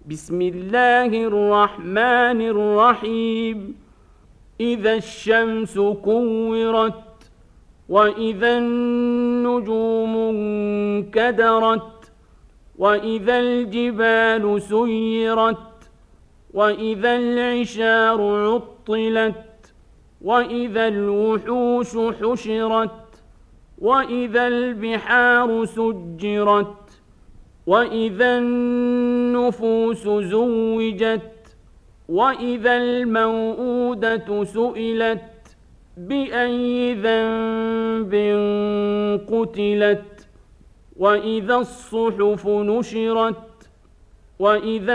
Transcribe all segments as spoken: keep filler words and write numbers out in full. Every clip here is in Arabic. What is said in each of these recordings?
بسم الله الرحمن الرحيم إذا الشمس كورت وإذا النجوم انكدرت وإذا الجبال سيرت وإذا العشار عطلت وإذا الوحوش حشرت وإذا البحار سجرت وإذا النفوس زوجت وإذا الموءودة سئلت بأي ذنب قتلت وإذا الصحف نشرت وإذا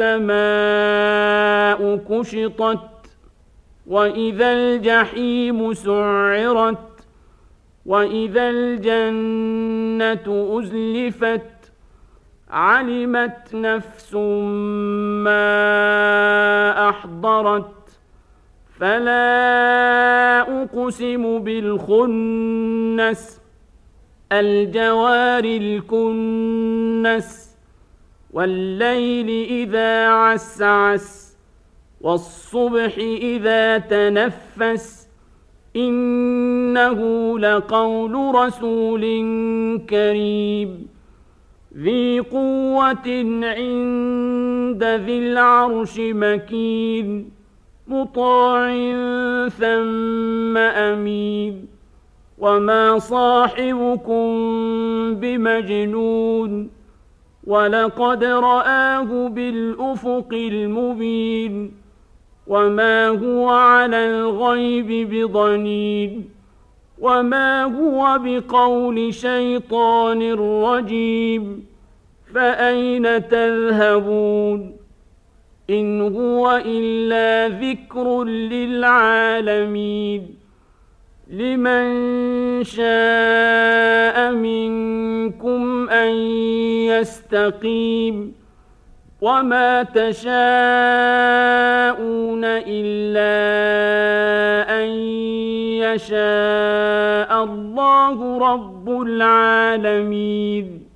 السماء كشطت وإذا الجحيم سعرت وإذا الجنة أزلفت علمت نفس ما أحضرت فلا أقسم بالخنس الجوار الكنس والليل إذا عسعس والصبح إذا تنفس إنه لقول رسول كريم ذي قوة عند ذي العرش مكين مطاع ثم أمين وما صاحبكم بمجنون ولقد رآه بالأفق المبين وما هو على الغيب بضنين وما هو بقول شيطان رجيم فأين تذهبون إن هو إلا ذكر للعالمين لمن شاء منكم أن يستقيم وما تشاءون إلا أن يشاء الله رب العالمين.